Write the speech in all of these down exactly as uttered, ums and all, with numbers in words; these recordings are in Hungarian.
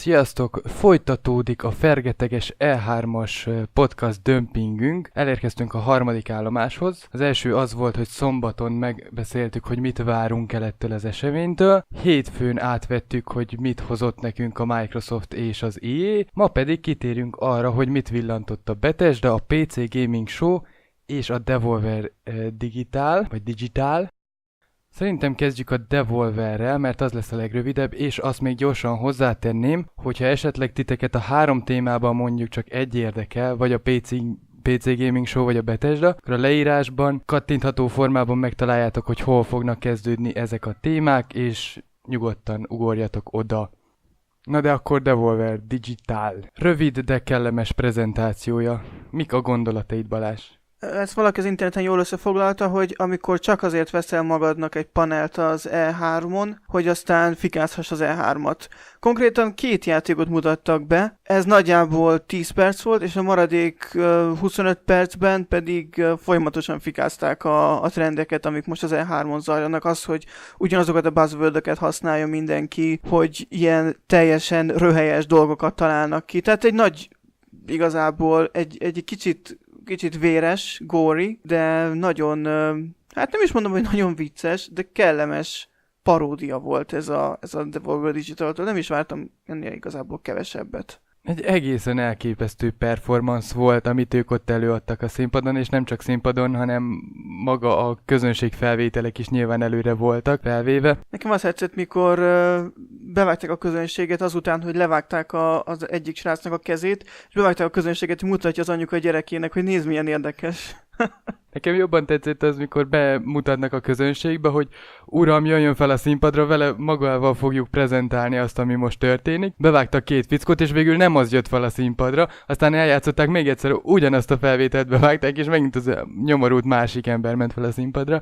Sziasztok! Folytatódik a fergeteges E hármas podcast dömpingünk. Elérkeztünk a harmadik állomáshoz. Az első az volt, hogy szombaton megbeszéltük, hogy mit várunk el ettől az eseménytől. Hétfőn átvettük, hogy mit hozott nekünk a Microsoft és az E A. Ma pedig kitérünk arra, hogy mit villantott a Bethesda, a pé cé Gaming Show és a Devolver Digital, vagy Digital. Szerintem kezdjük a Devolverrel, mert az lesz a legrövidebb, és azt még gyorsan hozzátenném, hogyha esetleg titeket a három témában mondjuk csak egy érdekel, vagy a pé cé, pé cé Gaming Show, vagy a Bethesda, akkor a leírásban kattintható formában megtaláljátok, hogy hol fognak kezdődni ezek a témák, és nyugodtan ugorjatok oda. Na de akkor Devolver Digital. Rövid, de kellemes prezentációja. Mik a gondolataid, Balázs? Ezt valaki az interneten jól összefoglalta, hogy amikor csak azért veszel magadnak egy panelt az E hármon, hogy aztán fikázhass az E hármat. Konkrétan két játékot mutattak be, ez nagyjából tíz perc volt, és a maradék uh, huszonöt percben pedig uh, folyamatosan fikázták a, a trendeket, amik most az E hármon zajlanak. Az, hogy ugyanazokat a buzzwordöket használja mindenki, hogy ilyen teljesen röhelyes dolgokat találnak ki. Tehát egy nagy, igazából egy, egy kicsit kicsit véres, gory, de nagyon, hát nem is mondom, hogy nagyon vicces, de kellemes paródia volt ez a, ez a Devolver Digital-től. Nem is vártam ennél igazából kevesebbet. Egy egészen elképesztő performance volt, amit ők ott előadtak a színpadon, és nem csak színpadon, hanem maga a közönség felvételek is nyilván előre voltak felvéve. Nekem azt tetszett, mikor uh, bevágták a közönséget azután, hogy levágták a, az egyik srácnak a kezét, és bevágták a közönséget, hogy mutatja az anyuka a gyerekének, hogy nézd, milyen érdekes. Nekem jobban tetszett az, mikor bemutatnak a közönségbe, hogy uram, jöjjön fel a színpadra, vele magával fogjuk prezentálni azt, ami most történik. Bevágtak két fickót, és végül nem az jött fel a színpadra, aztán eljátszották még egyszer, ugyanazt a felvételt bevágták, és megint az nyomorult másik ember ment fel a színpadra.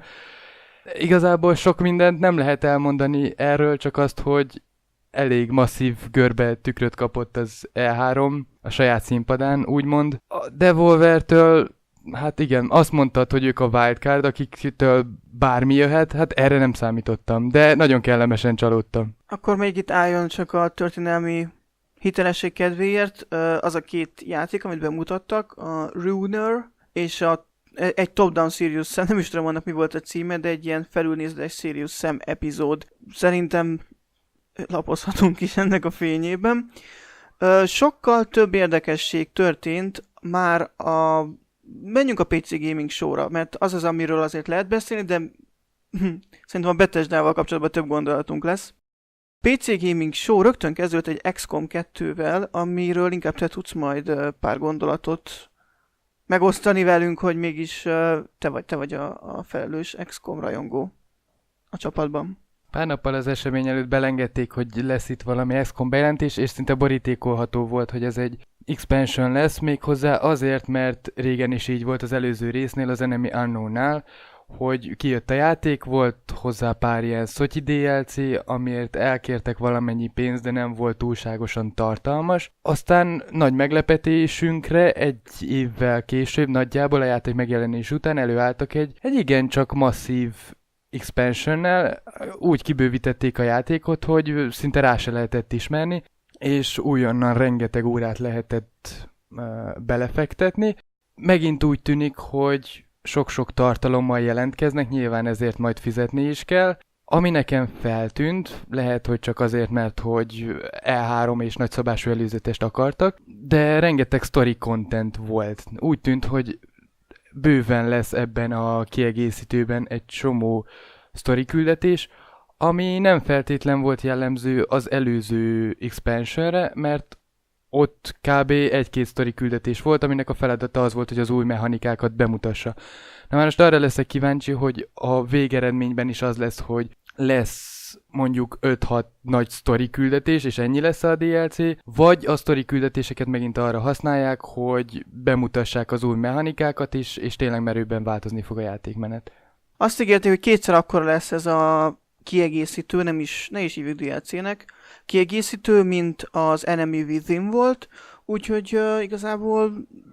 Igazából sok mindent nem lehet elmondani erről, csak azt, hogy elég masszív görbe tükröt kapott az E három a saját színpadán, úgymond. A Devolvertől, hát igen, azt mondtad, hogy ők a wildcard, akiktől bármi jöhet, hát erre nem számítottam, de nagyon kellemesen csalódtam. Akkor még itt álljon csak a történelmi hitelesség kedvéért az a két játék, amit bemutattak, a Ruiner és a, egy Top-Down Serious Sam, nem is tudom annak mi volt a címe, de egy ilyen felülnézetes Serious Sam epizód. Szerintem lapozhatunk is ennek a fényében. Sokkal több érdekesség történt már a menjünk a pé cé Gaming Show-ra, mert az az, amiről azért lehet beszélni, de szerintem a Bethesdával kapcsolatban több gondolatunk lesz. pé cé Gaming Show rögtön kezdődött egy iksz kom kettővel, amiről inkább te tudsz majd pár gondolatot megosztani velünk, hogy mégis te vagy, te vagy a, a felelős iksz kom rajongó a csapatban. Pár nappal az esemény előtt belengedték, hogy lesz itt valami iksz kom bejelentés, és szinte borítékolható volt, hogy ez egy expansion lesz, méghozzá azért, mert régen is így volt az előző résznél, az Enemy Unknown-nál, hogy kijött a játék, volt hozzá pár ilyen szotyi dé el cé, amiért elkértek valamennyi pénzt, de nem volt túlságosan tartalmas. Aztán nagy meglepetésünkre egy évvel később, nagyjából a játék megjelenés után előálltak egy, egy igencsak masszív expansionnel, úgy kibővítették a játékot, hogy szinte rá se lehetett ismerni, és újonnan rengeteg órát lehetett uh, belefektetni. Megint úgy tűnik, hogy sok-sok tartalommal jelentkeznek, nyilván ezért majd fizetni is kell. Ami nekem feltűnt, lehet, hogy csak azért, mert hogy E három és nagyszabású előzetest akartak, de rengeteg story content volt. Úgy tűnt, hogy bőven lesz ebben a kiegészítőben egy csomó sztori küldetés, ami nem feltétlen volt jellemző az előző expansionre, mert ott kb. egy-két sztori küldetés volt, aminek a feladata az volt, hogy az új mechanikákat bemutassa. Na már most arra leszek kíváncsi, hogy a végeredményben is az lesz, hogy lesz mondjuk öt-hat nagy sztori küldetés, és ennyi lesz a dé el cé, vagy a sztori küldetéseket megint arra használják, hogy bemutassák az új mechanikákat is, és tényleg merőben változni fog a játékmenet. Azt ígérték, hogy kétszer akkora lesz ez a kiegészítő, nem is, ne is hívjuk dé el cének, kiegészítő, mint az Enemy Within volt, úgyhogy uh, igazából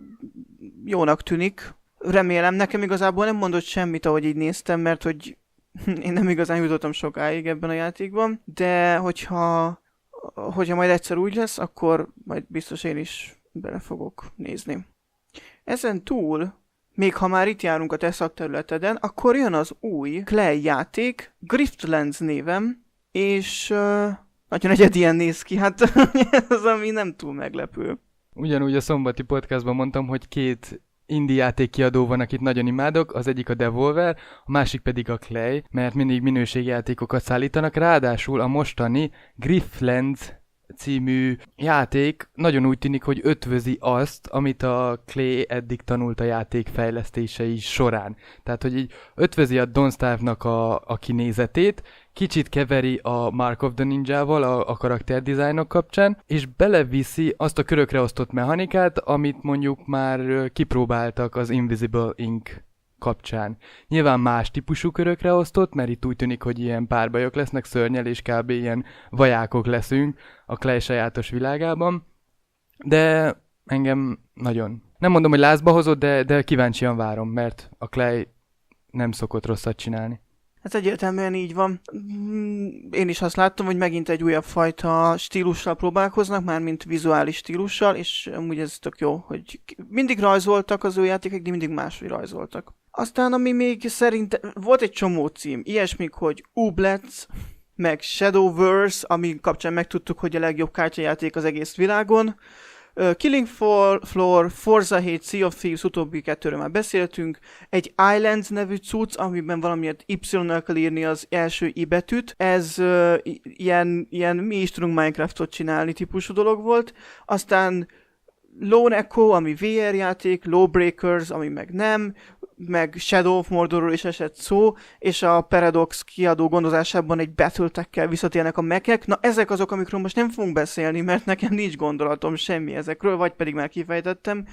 jónak tűnik. Remélem, nekem igazából nem mondott semmit, ahogy így néztem, mert hogy én nem igazán jutottam sokáig ebben a játékban, de hogyha hogyha majd egyszer úgy lesz, akkor majd biztos én is bele fogok nézni. Ezen túl, még ha már itt járunk a te szakterületeden, akkor jön az új Clay játék, Griftlands névem, és uh, nagyon egyedien néz ki, hát ez ami nem túl meglepő. Ugyanúgy a szombati podcastban mondtam, hogy két indie játékkiadó van, akit nagyon imádok, az egyik a Devolver, a másik pedig a Clay, mert mindig minőségjátékokat szállítanak, ráadásul a mostani Griftlands című játék nagyon úgy tűnik, hogy ötvözi azt, amit a Clay eddig tanult a játék fejlesztései során. Tehát, hogy így ötvözi a Don't Starve-nak a, a kinézetét, kicsit keveri a Mark of the Ninja-val a, a karakterdizájnok kapcsán, és beleviszi azt a körökre osztott mechanikát, amit mondjuk már kipróbáltak az Invisible Ink kapcsán. Nyilván más típusú körökre osztott, mert itt úgy tűnik, hogy ilyen párbajok lesznek, szörnyel, és kb. Ilyen vajákok leszünk a Clay sajátos világában, de engem nagyon. Nem mondom, hogy lázba hozott, de, de kíváncsian várom, mert a Clay nem szokott rosszat csinálni. Ez egyértelműen így van. Én is azt láttam, hogy megint egy újabb fajta stílussal próbálkoznak, mármint vizuális stílussal, és amúgy ez tök jó, hogy mindig rajzoltak az ő játékok, de mindig máshogy rajzoltak. Aztán, ami még szerint volt egy csomó cím, ilyesmik, hogy Ooblets, meg Shadowverse, ami kapcsán megtudtuk, hogy a legjobb kártyajáték az egész világon. Uh, Killing Floor, Forza hét, Sea of Thieves, utóbbi kettőről már beszéltünk. Egy Islands nevű cucc, amiben valamiért Y-nal kell írni az első I betűt. Ez uh, ilyen, ilyen mi is tudunk Minecraftot csinálni típusú dolog volt. Aztán Lone Echo, ami vé er játék, Lawbreakers, ami meg nem, meg Shadow of Mordorról is esett szó, és a Paradox kiadó gondozásában egy Battletech-kel visszatérnek a mekek. Na ezek azok, amikről most nem fogunk beszélni, mert nekem nincs gondolatom semmi ezekről, vagy pedig már kifejtettem.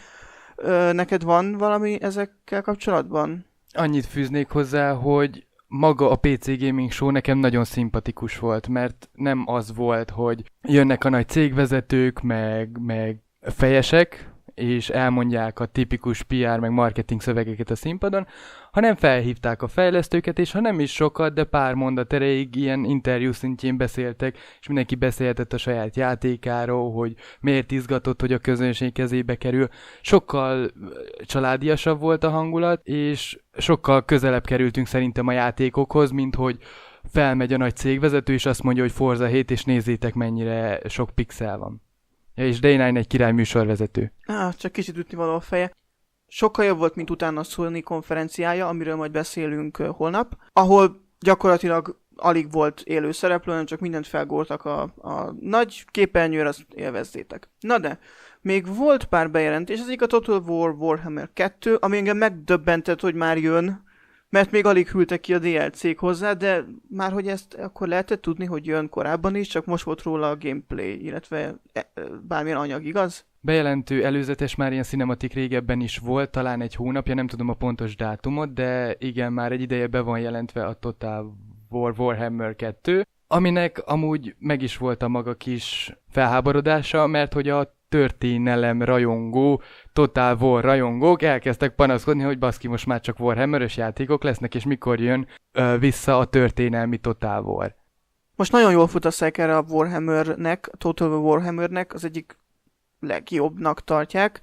Ö, neked van valami ezekkel kapcsolatban? Annyit fűznék hozzá, hogy maga a pé cé Gaming Show nekem nagyon szimpatikus volt, mert nem az volt, hogy jönnek a nagy cégvezetők, meg, meg fejesek, és elmondják a tipikus pé er meg marketing szövegeket a színpadon, hanem felhívták a fejlesztőket, és ha nem is sokat, de pár mondat erejéig ilyen interjú szintjén beszéltek, és mindenki beszélhetett a saját játékáról, hogy miért izgatott, hogy a közönség kezébe kerül. Sokkal családiasabb volt a hangulat, és sokkal közelebb kerültünk szerintem a játékokhoz, mint hogy felmegy a nagy cégvezető, és azt mondja, hogy Forza hét, és nézzétek, mennyire sok pixel van. Ja, és Day nine egy király műsorvezető. Ah, csak kicsit ütni való a feje. Sokkal jobb volt, mint utána a Sony konferenciája, amiről majd beszélünk uh, holnap, ahol gyakorlatilag alig volt élő szereplő, hanem csak mindent felgóltak a, a nagy képernyőre, azt élvezzétek. Na de, még volt pár bejelentés, ez egyik a Total War Warhammer kettő, ami engem megdöbbentett, hogy már jön, mert még alig hűltek ki a dé el cé-k hozzá, de már hogy ezt akkor lehetett tudni, hogy jön korábban is, csak most volt róla a gameplay, illetve bármilyen anyag, igaz? Bejelentő előzetes már ilyen cinematik régebben is volt, talán egy hónapja, nem tudom a pontos dátumot, de igen, már egy ideje be van jelentve a Total War Warhammer kettő, aminek amúgy meg is volt a maga kis felháborodása, mert hogy a történelem rajongó, Total War rajongók elkezdtek panaszkodni, hogy baszki, most már csak Warhammer-ös játékok lesznek, és mikor jön ö, vissza a történelmi Total War. Most nagyon jól fut a szek erre a Warhammernek, Total War Warhammernek, az egyik legjobbnak tartják.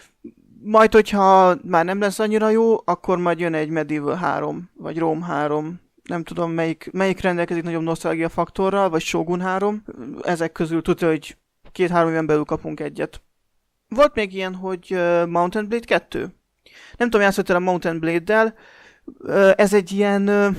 Majd, hogyha már nem lesz annyira jó, akkor majd jön egy Medieval három, vagy Rome három. Nem tudom, melyik, melyik rendelkezik nagyobb nosztalgia faktorral, vagy Shogun három. Ezek közül tudja, hogy két-három éven belül kapunk egyet. Volt még ilyen, hogy uh, Mountain Blade kettő. Nem tudom, játszottál a Mountain Blade-del. Uh, ez egy ilyen uh,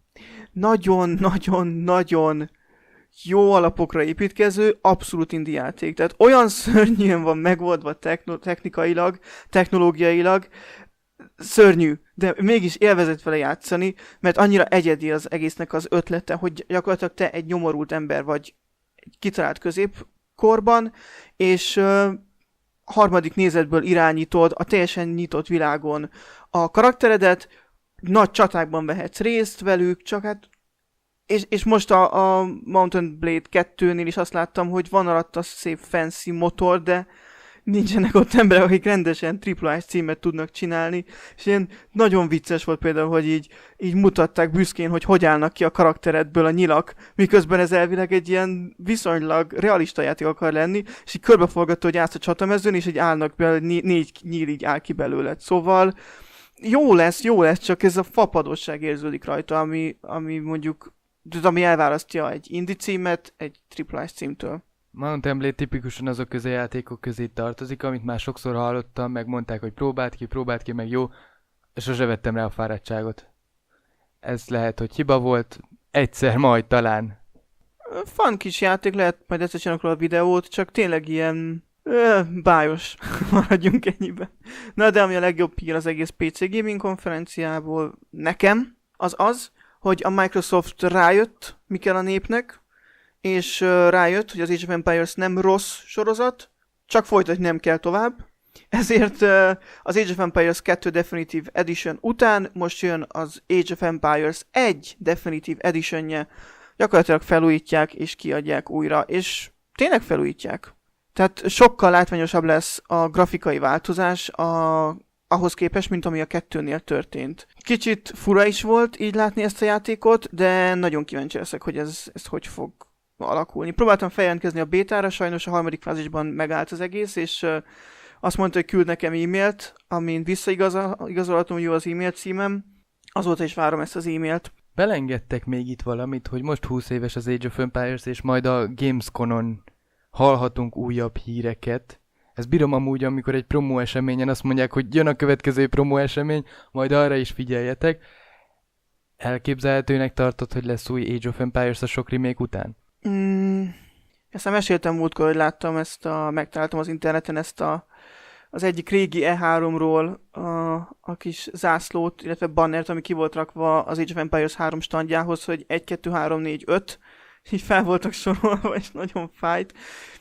nagyon-nagyon-nagyon jó alapokra építkező, abszolút indie játék. Tehát olyan szörnyűen van megoldva techno- technikailag, technológiailag, szörnyű, de mégis élvezett vele játszani, mert annyira egyedi az egésznek az ötlete, hogy gyakorlatilag te egy nyomorult ember vagy egy kitalált középkorban, és uh, harmadik nézetből irányítod a teljesen nyitott világon a karakteredet, nagy csatákban vehetsz részt velük, csak hát és, és most a, a Mountain Blade kettőnél is azt láttam, hogy van alatt a szép fancy motor, de nincsenek ott emberek, akik rendesen triple A címet tudnak csinálni, és ilyen nagyon vicces volt például, hogy így, így mutatták büszkén, hogy hogy állnak ki a karakteredből a nyilak, miközben ez elvileg egy ilyen viszonylag realista játék akar lenni, és így körbeforgató, hogy állsz a csatamezőn, és így állnak belőle, né- négy nyíl így áll ki belőled. Szóval jó lesz, jó lesz, csak ez a fapadosság érződik rajta, ami, ami mondjuk, ami elválasztja egy indie címet egy triple A címtől. Mount and Blade tipikusan azok közé játékok közé tartozik, amit már sokszor hallottam, meg mondták, hogy próbáld ki, próbáld ki, meg jó, és sose vettem rá a fáradtságot. Ez lehet, hogy hiba volt, egyszer majd talán. Fun kis játék, lehet majd egyszer csinálok róla a videót, csak tényleg ilyen ö, bájos, maradjunk ennyiben. Na de ami a legjobb hír az egész pé cé Gaming konferenciából nekem, az az, hogy a Microsoft rájött, mi kell a népnek, és rájött, hogy az Age of Empires nem rossz sorozat, csak folytatni nem kell tovább. Ezért az Age of Empires kettő Definitive Edition után most jön az Age of Empires egy Definitive Editionje. Gyakorlatilag felújítják és kiadják újra, és tényleg felújítják. Tehát sokkal látványosabb lesz a grafikai változás a, ahhoz képest, mint ami a kettőnél történt. Kicsit fura is volt így látni ezt a játékot, de nagyon kíváncsi leszek, hogy ez, ez hogy fog alakulni. Próbáltam feljelentkezni a bétára, sajnos a harmadik fázisban megállt az egész, és uh, azt mondta, hogy küld nekem e-mailt, amin visszaigazolhatom, hogy jó az e-mail címem. Azóta is várom ezt az e-mailt. Belengedtek még itt valamit, hogy most húsz éves az Age of Empires, és majd a Gamesconon hallhatunk újabb híreket. Ezt bírom amúgy, amikor egy promó eseményen azt mondják, hogy jön a következő promó esemény, majd arra is figyeljetek. Elképzelhetőnek tartod, hogy lesz új Age of Empires a sok remake után? Mm, ezt meséltem múltkor, hogy láttam ezt a, megtaláltam az interneten ezt a, az egyik régi E háromról a, a kis zászlót, illetve bannert, ami ki volt rakva az Age of Empires három standjához, hogy egy, kettő, három, négy, öt, így fel voltak sorolva, és nagyon fájt.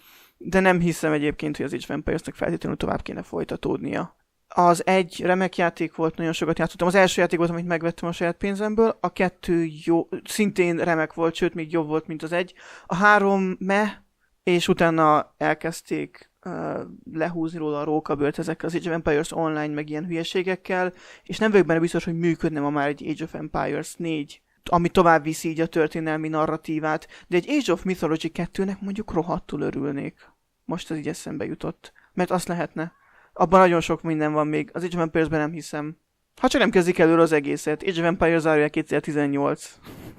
De nem hiszem egyébként, hogy az Age of Empires-nek feltétlenül tovább kéne folytatódnia. Az egy remek játék volt, nagyon sokat játszottam. Az első játék volt, amit megvettem a saját pénzemből. A kettő jó, szintén remek volt, sőt, még jobb volt, mint az egy. A három meh, és utána elkezdték uh, lehúzni róla a rókabőrt ezek az Age of Empires Online, meg ilyen hülyeségekkel, és nem vagyok benne biztos, hogy működne ma már egy Age of Empires négy, ami tovább viszi így a történelmi narratívát, de egy Age of Mythology kettőnek mondjuk rohadtul örülnék. Most ez így eszembe jutott, mert azt lehetne. Abban nagyon sok minden van még. Az Age of Empires-ben nem hiszem. Ha csak nem kezdik előre az egészet. Age of Empires zárójel kétezer-tizennyolc.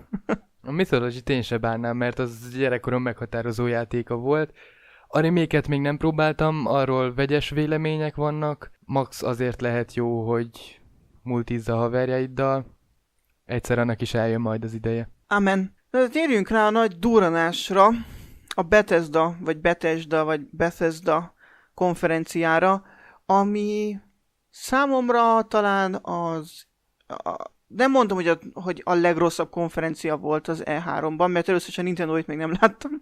A Mythology-t én se bánnám, mert az gyerekkorom meghatározó játéka volt. A reméket még nem próbáltam, arról vegyes vélemények vannak. Max azért lehet jó, hogy multizza haverjaiddal. Egyszer annak is eljön majd az ideje. Amen. De térjünk rá a nagy durranásra, a Bethesda, vagy Bethesda, vagy Bethesda konferenciára, ami számomra talán az... A, nem mondom, hogy a, hogy a legrosszabb konferencia volt az E háromban, mert először is a Nintendo-t még nem láttam.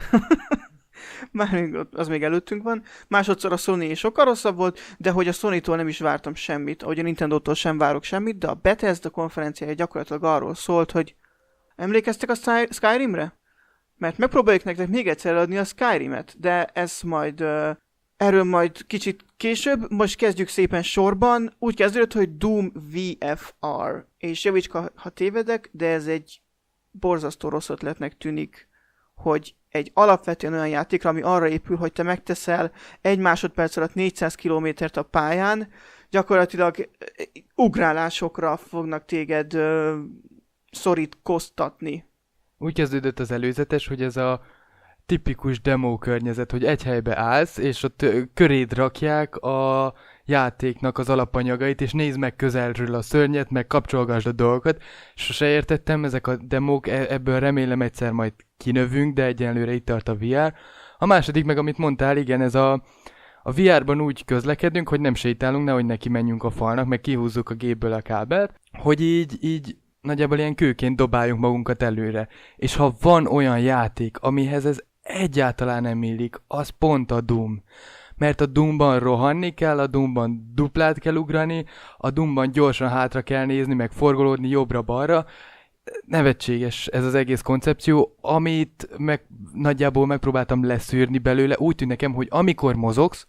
Már az még előttünk van. Másodszor a Sony sokkal rosszabb volt, de hogy a Sony-tól nem is vártam semmit, ahogy a Nintendo-tól sem várok semmit, de a Bethesda konferenciája gyakorlatilag arról szólt, hogy emlékeztek a Skyrimre? Mert megpróbáljuk nektek még egyszer adni a Skyrimet, de ez majd... Uh, erről majd kicsit később, most kezdjük szépen sorban. Úgy kezdődött, hogy Doom vé ef er, és javíts, ha tévedek, de ez egy borzasztó rossz ötletnek tűnik, hogy egy alapvetően olyan játékra, ami arra épül, hogy te megteszel egy másodperc alatt négyszáz kilométert a pályán, gyakorlatilag ugrálásokra fognak téged uh, szorítkoztatni. Úgy kezdődött az előzetes, hogy ez a tipikus demo környezet, hogy egy helybe állsz, és ott köréd rakják a játéknak az alapanyagait, és nézd meg közelről a szörnyet, meg kapcsolgasd a dolgokat. Sose értettem, ezek a demók, ebből remélem egyszer majd kinövünk, de egyenlőre itt tart a vé er. A második meg, amit mondtál, igen, ez a, a vé er-ban úgy közlekedünk, hogy nem sétálunk, nehogy neki menjünk a falnak, meg kihúzzuk a gépből a kábelt, hogy így, így nagyjából ilyen kőként dobáljunk magunkat előre. És ha van olyan játék, amihez ez egyáltalán nem illik, az pont a Doom. Mert a Doomban rohanni kell, a Doomban duplát kell ugrani, a Doomban gyorsan hátra kell nézni, meg forgolódni jobbra-balra. Nevetséges ez az egész koncepció, amit meg, nagyjából megpróbáltam leszűrni belőle. Úgy tűnt nekem, hogy amikor mozogsz,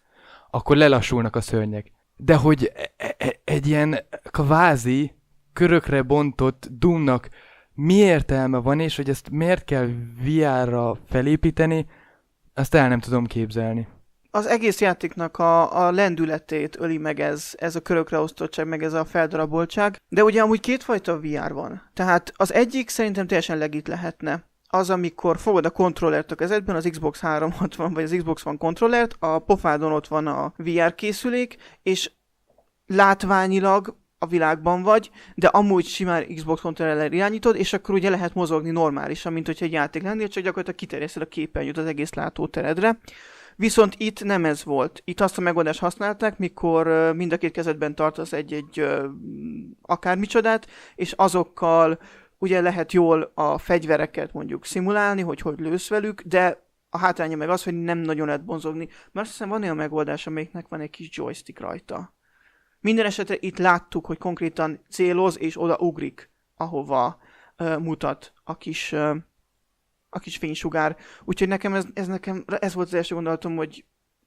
akkor lelassulnak a szörnyek. De hogy e- e- egy ilyen kvázi körökre bontott Doomnak mi értelme van, és hogy ezt miért kell vé er-ra felépíteni, azt el nem tudom képzelni. Az egész játéknak a, a lendületét öli meg ez, ez a körökre osztottság, meg ez a feldaraboltság. De ugye amúgy kétfajta vé er van. Tehát az egyik szerintem teljesen legit lehetne. Az, amikor fogod a kontrollert a kezedben, az Xbox háromszázhatvan vagy az Xbox One kontrollert, a pofádon ott van a vé er készülék, és látványilag a világban vagy, de amúgy simán Xbox kontrollerrel irányítod, és akkor ugye lehet mozogni normálisan, mint hogyha egy játék lennél, csak gyakorlatilag kiterjeszted a képernyőt az egész látóteredre. Viszont itt nem ez volt. Itt azt a megoldást használták, mikor uh, mind a két kezedben tartasz egy-egy uh, akármicsodát, és azokkal ugye lehet jól a fegyvereket mondjuk szimulálni, hogy hogy lősz velük, de a hátránya meg az, hogy nem nagyon lehet mozogni. Mert azt hiszem van olyan megoldás, amelyiknek van egy kis joystick rajta. Minden esetre itt láttuk, hogy konkrétan céloz és oda ugrik, ahova uh, mutat a kis... Uh, a kis fénysugár. Úgyhogy nekem ez, ez nekem, ez volt az első gondolatom, hogy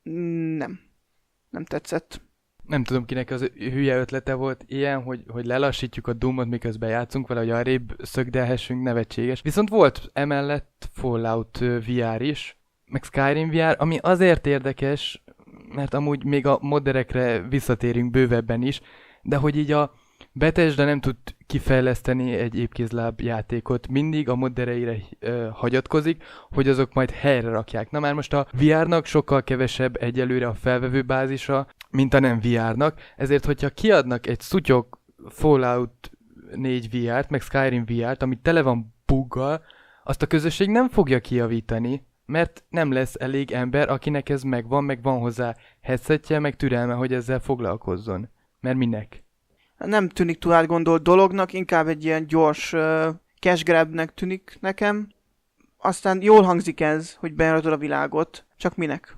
nem. Nem tetszett. Nem tudom, kinek az hülye ötlete volt ilyen, hogy, hogy lelassítjuk a Doomot, miközben játszunk vele, hogy arrébb szögdelhessünk, nevetséges. Viszont volt emellett Fallout vé er is, meg Skyrim vé er, ami azért érdekes, mert amúgy még a modderekre visszatérünk bővebben is, de hogy így a Bethesda nem tud kifejleszteni egy épkézláb játékot, mindig a moddereire ö, hagyatkozik, hogy azok majd helyre rakják. Na már most a vé er-nak sokkal kevesebb egyelőre a felvevő bázisa, mint a nem vé er-nak, ezért hogyha kiadnak egy szutyok Fallout négy vé er-t, meg Skyrim vé er-t, ami tele van buggal, azt a közösség nem fogja kijavítani, mert nem lesz elég ember, akinek ez megvan, meg van hozzá headsetje, meg türelme, hogy ezzel foglalkozzon. Mert minek? Nem tűnik túl átgondolt dolognak, inkább egy ilyen gyors uh, cash grabnek tűnik nekem. Aztán jól hangzik ez, hogy bejáratod a világot, csak minek?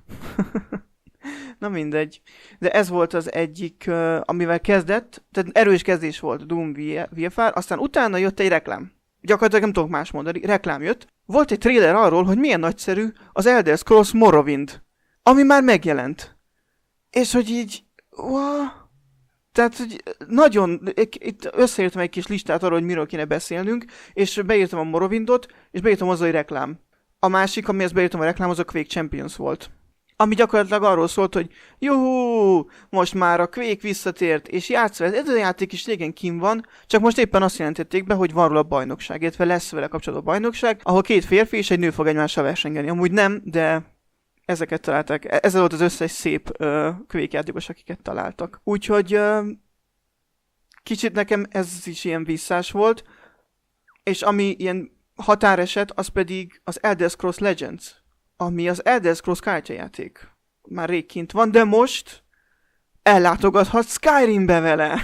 Na mindegy. De ez volt az egyik, uh, amivel kezdett, tehát erős kezdés volt Doom vé ef er, aztán utána jött egy reklám. Gyakorlatilag nem tudok más mondani, reklám jött. Volt egy trailer arról, hogy milyen nagyszerű az Elder Scrolls Morrowind, ami már megjelent. És hogy így... Wow. Tehát, hogy nagyon, itt összeírtam egy kis listát arról, hogy miről kéne beszélnünk, és beírtam a Morrowindot, és beírtam hozzá, hogy reklám. A másik, amihez beírtam a reklám, az a Quake Champions volt. Ami gyakorlatilag arról szólt, hogy juhú, most már a Quake visszatért, és játszva, ez a játék is régen kim van, csak most éppen azt jelentették be, hogy van róla bajnokság, illetve lesz vele kapcsolatban bajnokság, ahol két férfi és egy nő fog egymással versengeni. Amúgy nem, de... Ezeket találták. Ez volt az összes szép uh, Quake játékos, akiket találtak. Úgyhogy uh, kicsit nekem ez is ilyen visszás volt, és ami ilyen határeset, az pedig az Elder Scrolls Legends, ami az Elder Scrolls kártyajáték. Már rég kint van, de most ellátogathat Skyrimbe vele.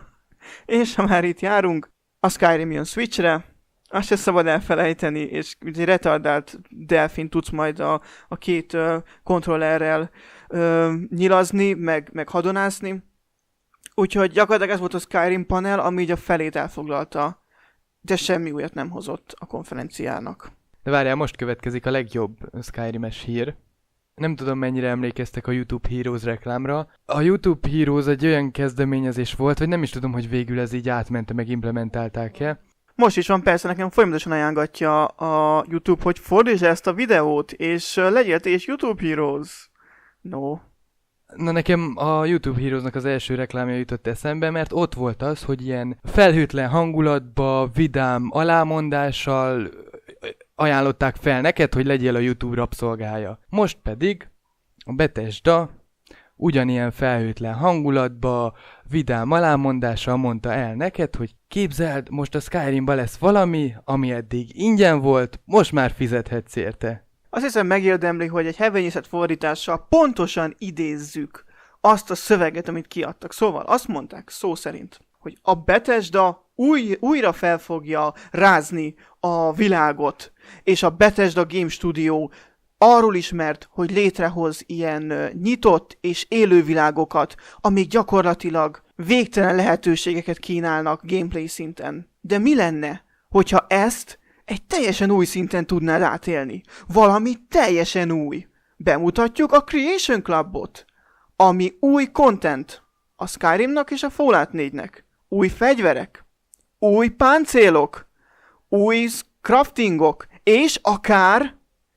És ha már itt járunk, a Skyrim jön Switchre, azt se szabad elfelejteni, és egy retardált delfin tudsz majd a, a két uh, kontrollerrel uh, nyilazni, meg, meg hadonászni. Úgyhogy gyakorlatilag ez volt a Skyrim panel, ami így a felét elfoglalta, de semmi újat nem hozott a konferenciának. De várjál, most következik a legjobb Skyrim-es hír. Nem tudom, mennyire emlékeztek a YouTube Heroes reklámra. A YouTube Heroes egy olyan kezdeményezés volt, vagy nem is tudom, hogy végül ez így átmente, meg implementálták-e. Most is van, persze, nekem folyamatosan ajánlatja a YouTube, hogy fordítsd ezt a videót, és legyél te is YouTube Heroes. No. Na nekem a YouTube Heroesnak az első reklámja jutott eszembe, mert ott volt az, hogy ilyen felhőtlen hangulatba, vidám alámondással ajánlották fel neked, hogy legyél a YouTube rabszolgája. Most pedig a Bethesda ugyanilyen felhőtlen hangulatba, vidám alámondással mondta el neked, hogy képzeld, most a Skyrimba lesz valami, ami eddig ingyen volt, most már fizethetsz érte. Azt hiszem megérdemli, hogy egy hevenyészet fordítással pontosan idézzük azt a szöveget, amit kiadtak. Szóval azt mondták szó szerint, hogy a Bethesda új, újra fel fogja rázni a világot, és a Bethesda Game Studio arról ismert, hogy létrehoz ilyen uh, nyitott és élő világokat, amik gyakorlatilag végtelen lehetőségeket kínálnak gameplay szinten. De mi lenne, hogyha ezt egy teljesen új szinten tudnád átélni? Valami teljesen új. Bemutatjuk a Creation Clubot, ami új content a Skyrimnak és a Fallout négynek. Új fegyverek, új páncélok, új craftingok, és akár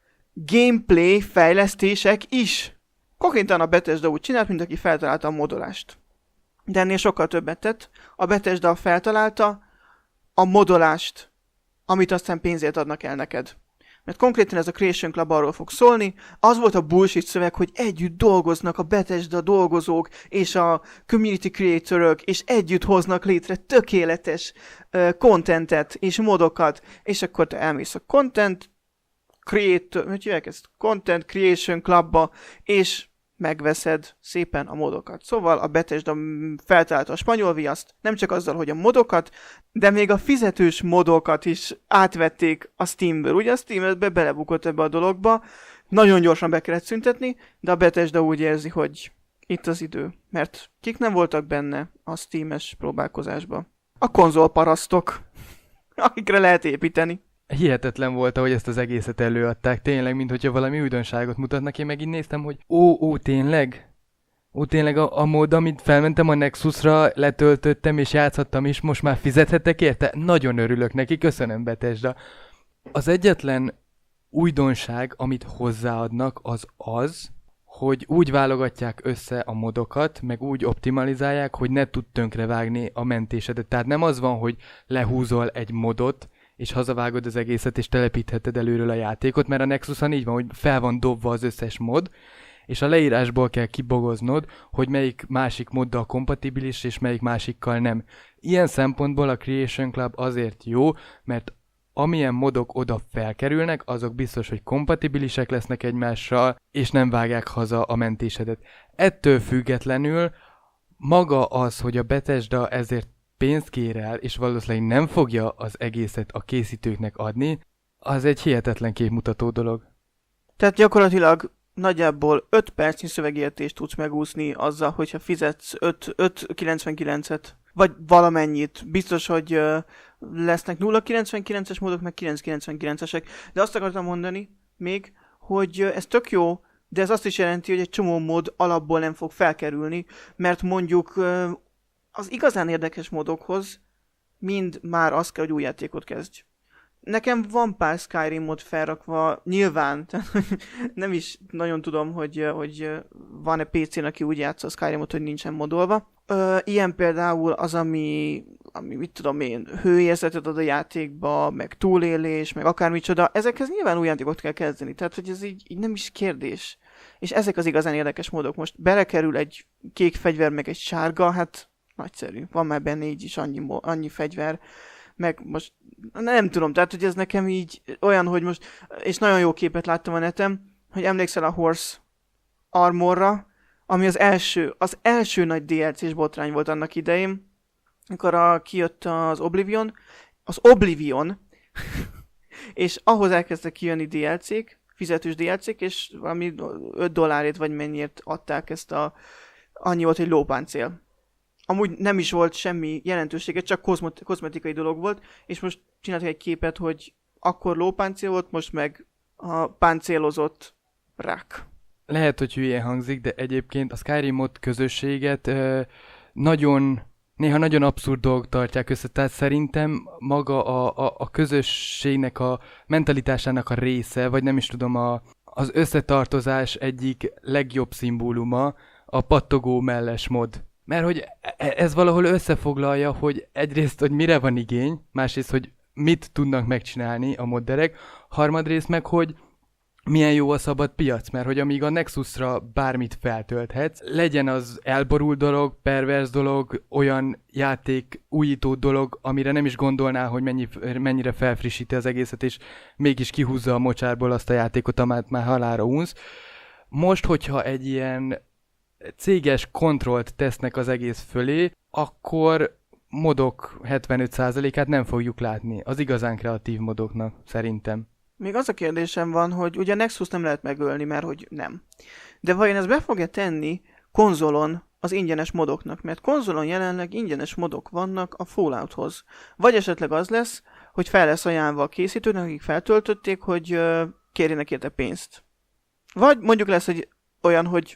gameplay fejlesztések is. Konkrétan a Bethesda úgy csinált, mint aki feltalálta a modolást. De ennél sokkal többet tett. A Bethesda feltalálta a modolást, amit aztán pénzért adnak el neked. Mert konkrétan ez a Creation Club arról fog szólni, az volt a bullshit szöveg, hogy együtt dolgoznak a Bethesda dolgozók és a community creatorok, és együtt hoznak létre tökéletes uh, contentet és modokat, és akkor te elmész a content creator, hogy hívják ezt? Content Creation Clubba, és megveszed szépen a modokat. Szóval a Bethesda feltalálta a spanyol viaszt, nem csak azzal, hogy a modokat, de még a fizetős modokat is átvették a Steamből. Ugye a Steam be belebukott ebbe a dologba, nagyon gyorsan be kellett szüntetni, de a Bethesda úgy érzi, hogy itt az idő. Mert kik nem voltak benne a Steam-es próbálkozásba? A konzolparasztok, akikre lehet építeni. Hihetetlen volt, ahogy ezt az egészet előadták. Tényleg, mint hogyha valami újdonságot mutatnak. Én meg így néztem, hogy ó, ó, tényleg? Ó, tényleg a, a mód, amit felmentem a Nexusra, letöltöttem és játszhattam is, most már fizethetek érte? Nagyon örülök neki, köszönöm Bethesda. Az egyetlen újdonság, amit hozzáadnak, az az, hogy úgy válogatják össze a modokat, meg úgy optimalizálják, hogy ne tud tönkrevágni a mentésedet. Tehát nem az van, hogy lehúzol egy modot, és hazavágod az egészet, és telepítheted előről a játékot, mert a Nexuson így van, hogy fel van dobva az összes mod, és a leírásból kell kibogoznod, hogy melyik másik moddal kompatibilis, és melyik másikkal nem. Ilyen szempontból a Creation Club azért jó, mert amilyen modok oda felkerülnek, azok biztos, hogy kompatibilisek lesznek egymással, és nem vágják haza a mentésedet. Ettől függetlenül maga az, hogy a Bethesda ezért pénzt kér el, és valószínűleg nem fogja az egészet a készítőknek adni, az egy hihetetlen képmutató dolog. Tehát gyakorlatilag nagyjából öt percnyi szövegértést tudsz megúszni azzal, hogyha fizetsz öt kilencvenkilencet, vagy valamennyit. Biztos, hogy uh, lesznek nulla kilencvenkilences módok, meg kilenc kilencvenkilencesek. De azt akartam mondani még, hogy uh, ez tök jó, de ez azt is jelenti, hogy egy csomó mód alapból nem fog felkerülni, mert mondjuk uh, az igazán érdekes módokhoz mind már az kell, hogy új játékot kezdj. Nekem van pár Skyrim mod felrakva, nyilván, nem is nagyon tudom, hogy, hogy van-e pé cén, aki úgy játsza a Skyrimot, hogy nincsen modolva. Ö, ilyen például az, ami, ami, mit tudom én, hőérzetet ad a játékba, meg túlélés, meg akármicsoda, ezekhez nyilván új játékot kell kezdeni, tehát hogy ez így, így nem is kérdés. És ezek az igazán érdekes módok. Most belekerül egy kék fegyver, meg egy sárga, hát nagyszerű. Van már benne így is annyi, annyi fegyver, meg most nem tudom, tehát hogy ez nekem így olyan, hogy most, és nagyon jó képet láttam a neten, hogy emlékszel a Horse Armorra, ami az első, az első nagy dé el cés botrány volt annak idején, amikor a, kijött az Oblivion, az Oblivion, és ahhoz elkezdtek kijönni dé el cék, fizetős dé el cék, és valami öt dollárért vagy mennyiért adták ezt a, annyi volt, hogy lópáncél. Amúgy nem is volt semmi jelentősége, csak kozmot- kozmetikai dolog volt, és most csináltak egy képet, hogy akkor lópáncél volt, most meg a páncélozott rák. Lehet, hogy hülyén hangzik, de egyébként a Skyrim mod közösséget ö, nagyon, néha nagyon abszurd dolgok tartják össze, tehát szerintem maga a, a, a közösségnek a mentalitásának a része, vagy nem is tudom, a, az összetartozás egyik legjobb szimbóluma a pattogó melles mod. Mert hogy ez valahol összefoglalja, hogy egyrészt, hogy mire van igény, másrészt, hogy mit tudnak megcsinálni a modderek, harmadrészt meg, hogy milyen jó a szabad piac, mert hogy amíg a Nexusra bármit feltölthetsz, legyen az elborult dolog, pervers dolog, olyan játék, újító dolog, amire nem is gondolnál, hogy mennyi, mennyire felfrissíti az egészet, és mégis kihúzza a mocsárból azt a játékot, amát már halálra unsz. Most, hogyha egy ilyen céges kontrollt tesznek az egész fölé, akkor modok hetvenöt százalékát nem fogjuk látni. Az igazán kreatív modoknak, szerintem. Még az a kérdésem van, hogy ugye a Nexus nem lehet megölni, mert hogy nem. De vajon ez be fogja tenni konzolon az ingyenes modoknak? Mert konzolon jelenleg ingyenes modok vannak a Fallouthoz. Vagy esetleg az lesz, hogy fel lesz ajánlva a készítőnek, akik feltöltötték, hogy uh, kérjenek érte pénzt. Vagy mondjuk lesz egy olyan, hogy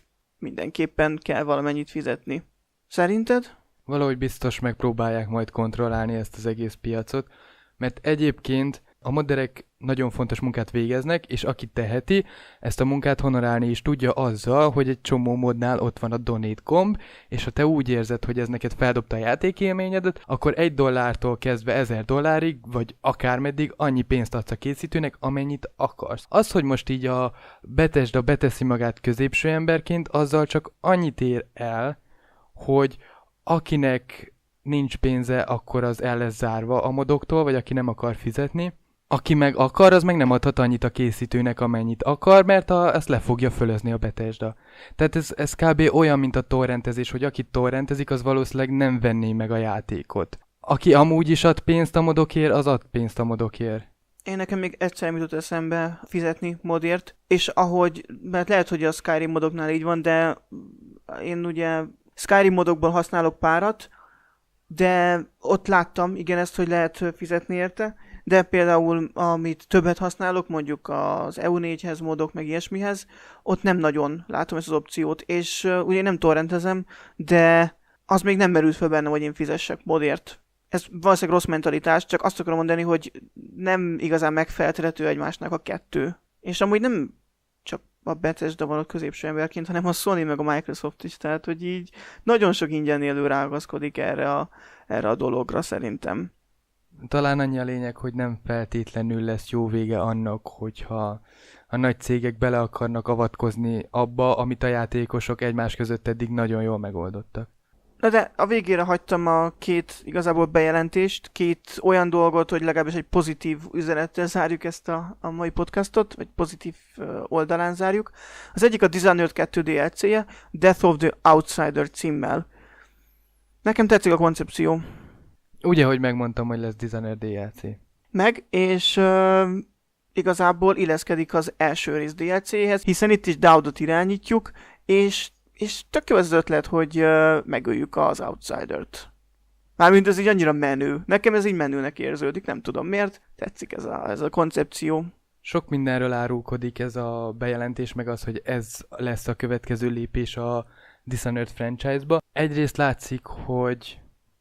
mindenképpen kell valamennyit fizetni. Szerinted? Valahogy biztos megpróbálják majd kontrollálni ezt az egész piacot, mert egyébként a modderek nagyon fontos munkát végeznek, és aki teheti, ezt a munkát honorálni is tudja azzal, hogy egy csomó modnál ott van a donate gomb, és ha te úgy érzed, hogy ez neked feldobta a játékélményedet, akkor egy dollártól kezdve ezer dollárig, vagy akármeddig annyi pénzt adsz a készítőnek, amennyit akarsz. Az, hogy most így a Bethesda beteszi magát középső emberként, azzal csak annyit ér el, hogy akinek nincs pénze, akkor az el lesz zárva a modoktól, vagy aki nem akar fizetni. Aki meg akar, az meg nem adhat annyit a készítőnek, amennyit akar, mert a, ezt le fogja fölözni a Bethesda. Tehát ez, ez kb. Olyan, mint a torrentezés, hogy aki torrentezik, az valószínűleg nem venné meg a játékot. Aki amúgy is ad pénzt a modokért, az ad pénzt a modokért. Én nekem még egyszer nem jutott eszembe fizetni modért, és ahogy, mert lehet, hogy a Skyrim modoknál így van, de én ugye Skyrim modokból használok párat, de ott láttam, igen, ezt, hogy lehet fizetni érte, de például, amit többet használok, mondjuk az E U négyhez modok, meg ilyesmihez, ott nem nagyon látom ezt az opciót, és uh, ugye nem torrentezem, de az még nem merült fel bennem, hogy én fizessek modért. Ez valószínűleg rossz mentalitás, csak azt akarom mondani, hogy nem igazán megfeleltető egymásnak a kettő. És amúgy nem csak a Bethesda van a középső emberként, hanem a Sony meg a Microsoft is, tehát hogy így nagyon sok ingyen élő rágaszkodik erre a, erre a dologra szerintem. Talán annyi a lényeg, hogy nem feltétlenül lesz jó vége annak, hogyha a nagy cégek bele akarnak avatkozni abba, amit a játékosok egymás között eddig nagyon jól megoldottak. Na de a végére hagytam a két igazából bejelentést, két olyan dolgot, hogy legalábbis egy pozitív üzenettel zárjuk ezt a, a mai podcastot, vagy pozitív oldalán zárjuk. Az egyik a Dishonored kettő dé el cé-je, Death of the Outsider címmel. Nekem tetszik a koncepció. Ugye, hogy megmondtam, hogy lesz Dishonored dé el cé. Meg, és uh, igazából illeszkedik az első rész dé el cé-hez, hiszen itt is Daudot irányítjuk, és, és tök jó az ötlet, hogy uh, megöljük az Outsidert. Mármint ez így annyira menő. Nekem ez így menőnek érződik, nem tudom miért. Tetszik ez a, ez a koncepció. Sok mindenről árulkodik ez a bejelentés, meg az, hogy ez lesz a következő lépés a Dishonored franchise-ba. Egyrészt látszik, hogy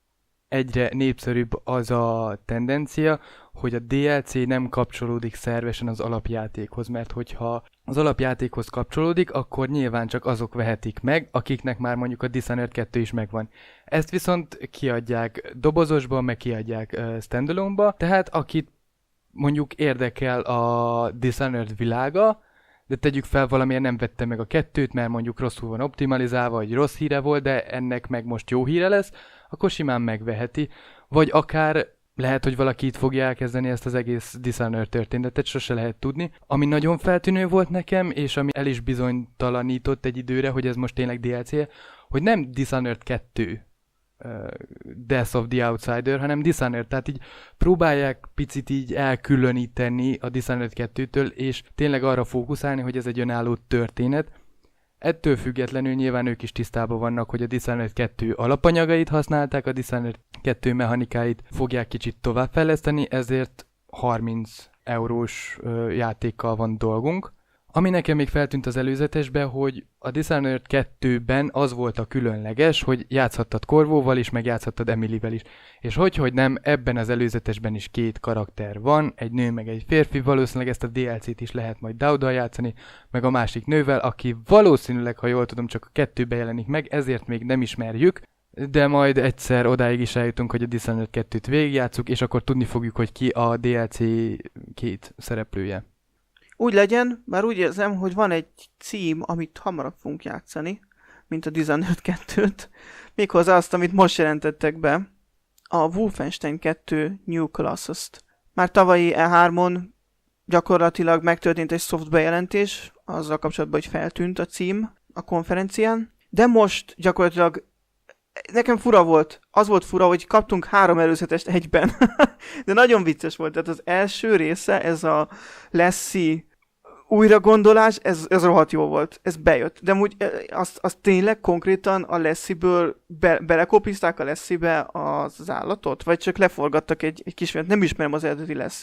egyre népszerűbb az a tendencia, hogy a dé el cé nem kapcsolódik szervesen az alapjátékhoz, mert hogyha az alapjátékhoz kapcsolódik, akkor nyilván csak azok vehetik meg, akiknek már mondjuk a Dishonored kettő is megvan. Ezt viszont kiadják dobozosba, meg kiadják uh, standalone-ba, tehát akit mondjuk érdekel a Dishonored világa, de tegyük fel, valamiért nem vette meg a kettőt, mert mondjuk rosszul van optimalizálva, vagy rossz híre volt, de ennek meg most jó híre lesz, akkor simán megveheti. Vagy akár lehet, hogy valaki itt fogja elkezdeni ezt az egész Dishonored történetet, sose lehet tudni. Ami nagyon feltűnő volt nekem, és ami el is bizonytalanított egy időre, hogy ez most tényleg dé el cé, hogy nem Dishonored kettő uh, Death of the Outsider, hanem Dishonored. Tehát így próbálják picit így elkülöníteni a Dishonored kettőtől, és tényleg arra fókuszálni, hogy ez egy önálló történet. Ettől függetlenül nyilván ők is tisztában vannak, hogy a Dishonored kettő alapanyagait használták, a Dishonored kettő mechanikáit fogják kicsit továbbfejleszteni, ezért harminc eurós ö, játékkal van dolgunk. Ami nekem még feltűnt az előzetesben, hogy a Dishonored kettőben az volt a különleges, hogy játszhattad Corvóval is, meg játszhattad Emilyvel is. És hogy, hogy nem, ebben az előzetesben is két karakter van, egy nő meg egy férfi, valószínűleg ezt a dé el cét is lehet majd Dauddal játszani, meg a másik nővel, aki valószínűleg, ha jól tudom, csak a kettőbe jelenik meg, ezért még nem ismerjük, de majd egyszer odáig is eljutunk, hogy a Dishonored kettőt végigjátszuk, és akkor tudni fogjuk, hogy ki a dé el cé két szereplője. Úgy legyen, bár úgy érzem, hogy van egy cím, amit hamarabb fogunk játszani, mint a Dishonored kettőt, méghozzá azt, amit most jelentettek be, a Wolfenstein kettő New Colossus-t. Már tavalyi E hármon gyakorlatilag megtörtént egy soft bejelentés, azzal kapcsolatban, hogy feltűnt a cím a konferencián, de most gyakorlatilag nekem fura volt. Az volt fura, hogy kaptunk három előzetest egyben. De nagyon vicces volt. Tehát az első része, ez a Lassie újra gondolás, ez, ez rohadt jó volt. Ez bejött. De amúgy azt, azt tényleg konkrétan a Lassie-ből be, belekopizták a Lassie-be az, az állatot? Vagy csak leforgattak egy, egy kisfiát? Nem ismerem az eredeti Lassie-t.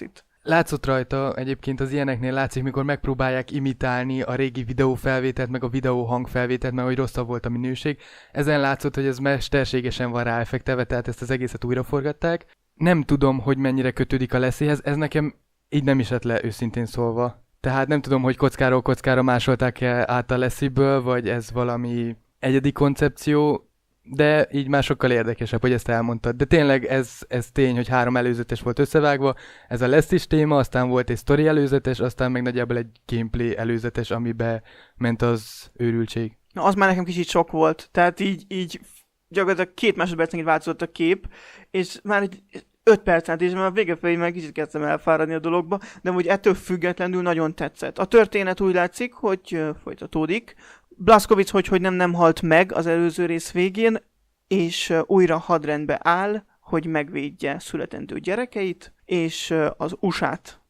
látszott rajta, egyébként az ilyeneknél látszik, mikor megpróbálják imitálni a régi videófelvételt, meg a videó hangfelvételt, mert hogy rosszabb volt a minőség. Ezen látszott, hogy ez mesterségesen van ráeffektelve, tehát ezt az egészet újraforgatták. Nem tudom, hogy mennyire kötődik a Lassiehez, ez nekem így nem is lett le, őszintén szólva. Tehát nem tudom, hogy kockáról kockára másolták-e át a Lassie-ből, vagy ez valami egyedi koncepció, de így már sokkal érdekesebb, hogy ezt elmondtad. De tényleg ez, ez tény, hogy három előzetes volt összevágva, ez a Lassie téma, aztán volt egy sztori előzetes, aztán meg nagyjából egy gameplay előzetes, amibe ment az őrültség. Na, az már nekem kicsit sok volt, tehát így, így gyakorlatilag két másodpercig változott a kép, és már egy öt percet, és már a vége felé már kicsit kezdtem elfáradni a dologba, de hogy ettől függetlenül nagyon tetszett. A történet úgy látszik, hogy uh, folytatódik. Blazkowicz, hogy, hogy nem, nem halt meg az előző rész végén, és uh, újra hadrendbe áll, hogy megvédje születendő gyerekeit, és uh, az u es á-t.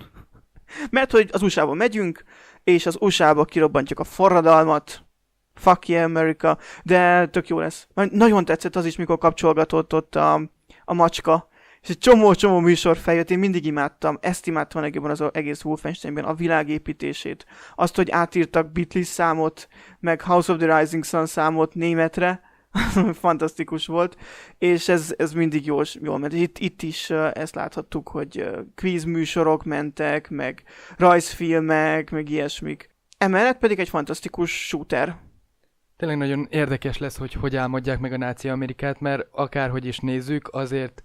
Mert hogy az u es á-ba megyünk, és az u es á-ba kirobbantjuk a forradalmat, fuck yeah America, de tök jó lesz. Nagyon tetszett az is, mikor kapcsolgatott ott a, a macska, és egy csomó-csomó műsor feljött, én mindig imádtam, ezt imádtam legjobban az egész Wolfensteinben, a világépítését. Azt, hogy átírtak Beatles számot, meg House of the Rising Sun számot németre, fantasztikus volt, és ez, ez mindig jól, jól ment. Itt, itt is uh, ezt láthattuk, hogy uh, quiz műsorok mentek, meg rajzfilmek, meg ilyesmik. Emellett pedig egy fantasztikus shooter. Tényleg nagyon érdekes lesz, hogy hogy álmodják meg a náci Amerikát, mert akárhogy is nézzük, azért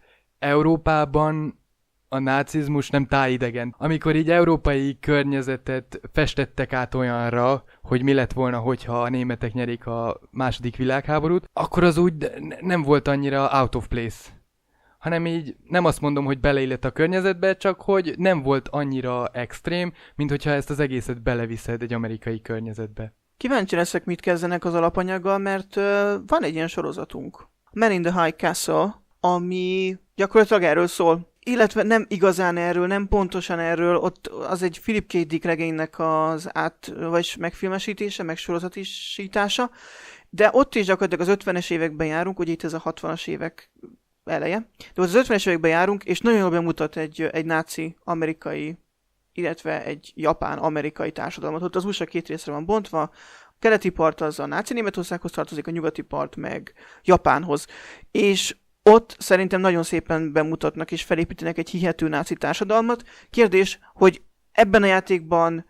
Európában a nácizmus nem tájidegen. Amikor így európai környezetet festettek át olyanra, hogy mi lett volna, hogyha a németek nyerik a második világháborút, akkor az úgy nem volt annyira out of place. Hanem így nem azt mondom, hogy beleillett a környezetbe, csak hogy nem volt annyira extrém, mint hogyha ezt az egészet beleviszed egy amerikai környezetbe. Kíváncsi leszek, mit kezdenek az alapanyaggal, mert uh, van egy ilyen sorozatunk. Man in the High Castle, ami gyakorlatilag erről szól. Illetve nem igazán erről, nem pontosan erről, ott az egy Philip K. Dick regénynek az át, vagy megfilmesítése, meg sorozatisítása, de ott is gyakorlatilag az ötvenes években járunk, ugye itt ez a hatvanas évek eleje, de ott az ötvenes években járunk, és nagyon jól bemutat egy, egy náci amerikai, illetve egy japán-amerikai társadalmat. Ott az u es á két részre van bontva, a keleti part az a náci Németországhoz tartozik, a nyugati part meg Japánhoz. És ott szerintem nagyon szépen bemutatnak és felépítenek egy hihető náci társadalmat. Kérdés, hogy ebben a játékban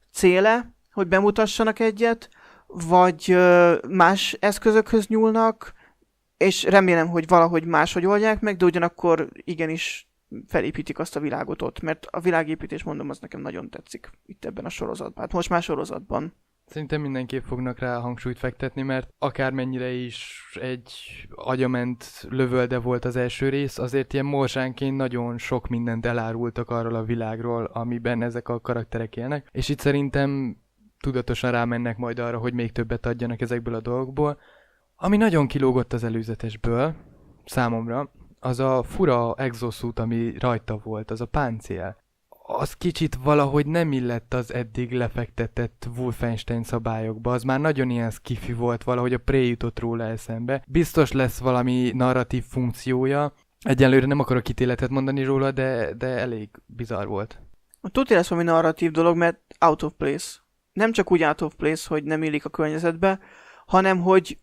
céle, hogy bemutassanak egyet, vagy más eszközökhöz nyúlnak, és remélem, hogy valahogy máshogy oldják meg, de ugyanakkor igenis felépítik azt a világot ott, mert a világépítés, mondom, az nekem nagyon tetszik itt ebben a sorozatban. Hát most már sorozatban. Szerintem mindenképp fognak rá hangsúlyt fektetni, mert akármennyire is egy agyament lövölde volt az első rész, azért ilyen morzsánként nagyon sok mindent elárultak arról a világról, amiben ezek a karakterek élnek, és itt szerintem tudatosan rámennek majd arra, hogy még többet adjanak ezekből a dolgokból. Ami nagyon kilógott az előzetesből, számomra, az a fura exosuit, ami rajta volt, az a páncél. Az kicsit valahogy nem illett az eddig lefektetett Wolfenstein szabályokba, az már nagyon ilyen skifi volt, valahogy a Prey jutott róla eszembe. Biztos lesz valami narratív funkciója, egyelőre nem akarok ítéletet mondani róla, de, de elég bizarr volt. Tudja lesz valami narratív dolog, mert out of place. Nem csak úgy out of place, hogy nem illik a környezetbe, hanem hogy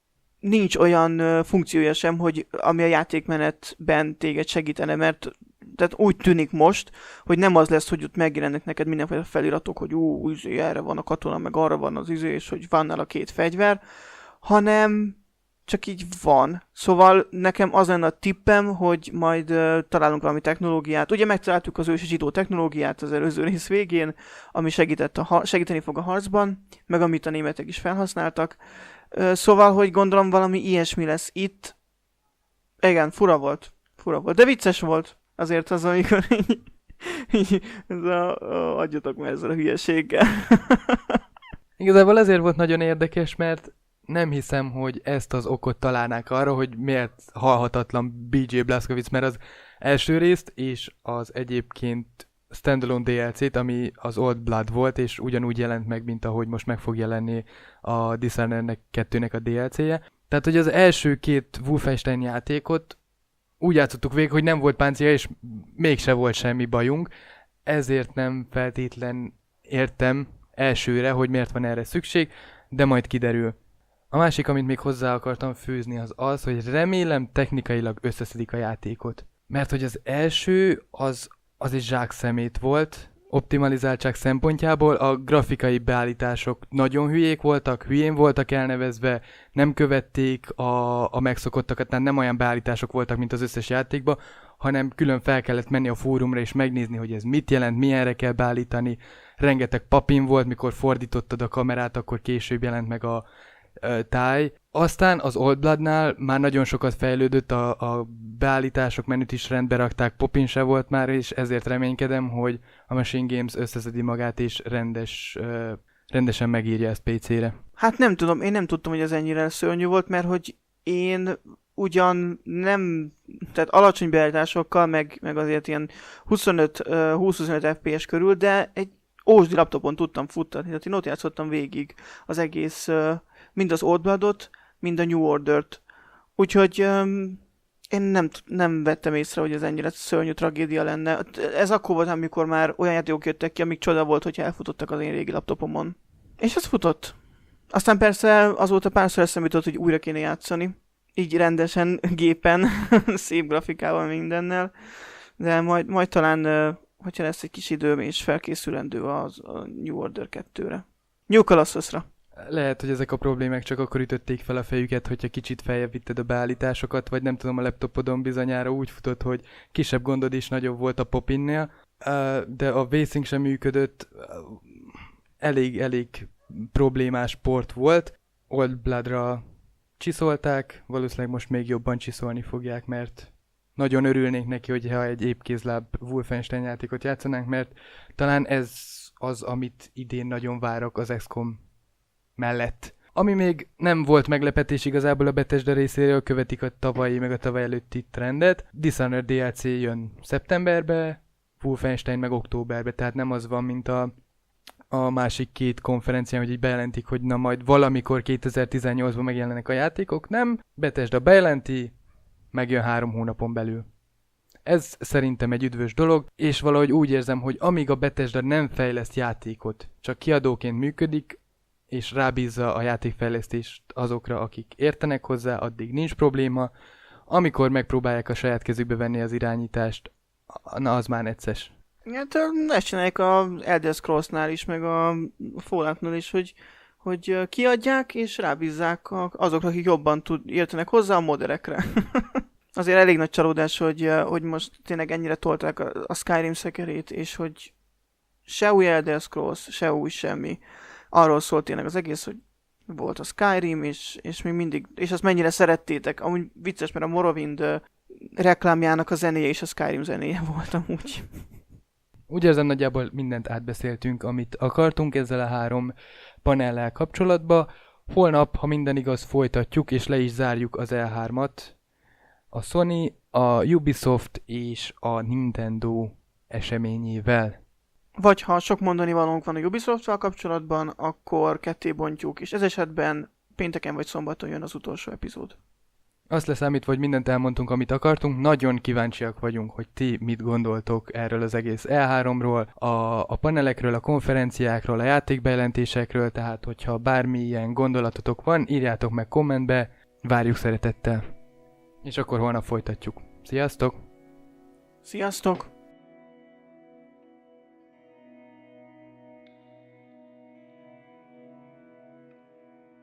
nincs olyan uh, funkciója sem, hogy ami a játékmenetben téged segítene, mert tehát úgy tűnik most, hogy nem az lesz, hogy ott megjelennek neked mindenféle feliratok, hogy ú, izé, erre van a katona, meg arra van az izé, és hogy van a két fegyver, hanem csak így van. Szóval nekem az lenne a tippem, hogy majd uh, találunk valami technológiát. Ugye megtaláltuk az ősi zsidó technológiát az előző rész végén, ami segített a har- segíteni fog a harcban, meg amit a németek is felhasználtak. Uh, szóval, hogy gondolom valami ilyesmi lesz itt. Igen, fura volt. Fura volt. De vicces volt. Azért az, amikor így, így ez a, a, adjatok meg ezzel a hülyeséggel. Igazából ezért volt nagyon érdekes, mert nem hiszem, hogy ezt az okot találnák arra, hogy miért halhatatlan bé jé Blazkowicz, mert az első részt és az egyébként standalone dé el cét, ami az Old Blood volt, és ugyanúgy jelent meg, mint ahogy most meg fog jelenni a Dishonored kettőnek a dé el céje. Tehát, hogy az első két Wolfenstein játékot úgy játszottuk végig, hogy nem volt páncélja, és mégse volt semmi bajunk. ezért nem feltétlen értem elsőre, hogy miért van erre szükség, de majd kiderül. A másik, amit még hozzá akartam fűzni, az az, hogy remélem technikailag összeszedik a játékot. Mert hogy az első, az, az egy zsákszemét volt, optimalizáltság szempontjából a grafikai beállítások nagyon hülyék voltak, hülyén voltak elnevezve, nem követték a, a megszokottakat, tehát nem olyan beállítások voltak, mint az összes játékban, hanem külön fel kellett menni a fórumra és megnézni, hogy ez mit jelent, milyenre kell beállítani. Rengeteg papín volt, mikor fordítottad a kamerát, akkor később jelent meg a ö, táj. Aztán az Old Bloodnál már nagyon sokat fejlődött, a, a beállítások menüt is rendbe rakták, popin se volt már, és ezért reménykedem, hogy a Machine Games összeszedi magát és rendes, ö, rendesen megírja ezt pé cére. Hát nem tudom, én nem tudtam, hogy ez ennyire szörnyű volt, mert hogy én ugyan nem, tehát alacsony beállításokkal, meg, meg azért ilyen huszonöt-húsz-huszonöt ef pé es körül, de egy ósdi laptopon tudtam futtatni, tehát én ott játszottam végig az egész, mind az Old Bloodot, mind a New Ordert. Úgyhogy um, én nem, nem vettem észre, hogy ez ennyire szörnyű tragédia lenne. Ez akkor volt, amikor már olyan játékok jöttek ki, amik csoda volt, hogyha elfutottak az én régi laptopomon. És ez futott. Aztán persze azóta párszor eszembe jutott, hogy újra kéne játszani. Így rendesen, gépen, szép grafikával, mindennel. De majd, majd talán, hogyha lesz egy kis időm és felkészülendő az a New Order kettőre. New Colossusra. Lehet, hogy ezek a problémák csak akkor ütötték fel a fejüket, hogyha kicsit feljebb vitted a beállításokat, vagy nem tudom, a laptopodon bizonyára úgy futott, hogy kisebb gondod is nagyobb volt a popinnél, de a V-Sync sem működött, elég-elég problémás port volt. Old Bloodra csiszolták, valószínűleg most még jobban csiszolni fogják, mert nagyon örülnék neki, hogyha egy épkézláb Wolfenstein játékot játszanánk, mert talán ez az, amit idén nagyon várok az iksz kom mellett. Ami még nem volt meglepetés igazából a Bethesda részéről, követik a tavalyi meg a tavaly előtti trendet. Dishonored dé el cé jön szeptemberbe, Wolfenstein meg októberbe, tehát nem az van, mint a, a másik két konferencián, hogy így bejelentik, hogy na majd valamikor kétezer-tizennyolcban megjelennek a játékok. Nem, Bethesda bejelenti, megjön három hónapon belül. Ez szerintem egy üdvös dolog, és valahogy úgy érzem, hogy amíg a Bethesda nem fejleszt játékot, csak kiadóként működik, és rábízza a játékfejlesztést azokra, akik értenek hozzá, addig nincs probléma. Amikor megpróbálják a saját kezükbe venni az irányítást, na az már necces. Hát ezt csinálják az Elder Scrolls-nál is, meg a Falloutnál is, hogy, hogy kiadják, és rábízzák azokra, akik jobban tud, értenek hozzá a moderekre. Azért elég nagy csalódás, hogy, hogy most tényleg ennyire tolták a, a Skyrim szekerét, és hogy se új Elder Scrolls, se új semmi. Arról szólt tényleg az egész, hogy volt a Skyrim, és, és még mindig, és azt mennyire szerettétek. Amúgy vicces, mert a Morrowind reklámjának a zenéje és a Skyrim zenéje volt amúgy. Úgy érzem, nagyjából mindent átbeszéltünk, amit akartunk ezzel a három panellel kapcsolatba. Holnap, ha minden igaz, folytatjuk, és le is zárjuk az E hármat. A Sony, a Ubisoft és a Nintendo eseményével. Vagy ha sok mondani valónk van a Ubisoft-val kapcsolatban, akkor ketté bontjuk, és ez esetben pénteken vagy szombaton jön az utolsó epizód. Azt leszámítva, hogy mindent elmondtunk, amit akartunk, nagyon kíváncsiak vagyunk, hogy ti mit gondoltok erről az egész E háromról, a, a panelekről, a konferenciákról, a játékbejelentésekről, tehát hogyha bármilyen gondolatotok van, írjátok meg kommentbe, várjuk szeretettel. És akkor holnap folytatjuk. Sziasztok! Sziasztok!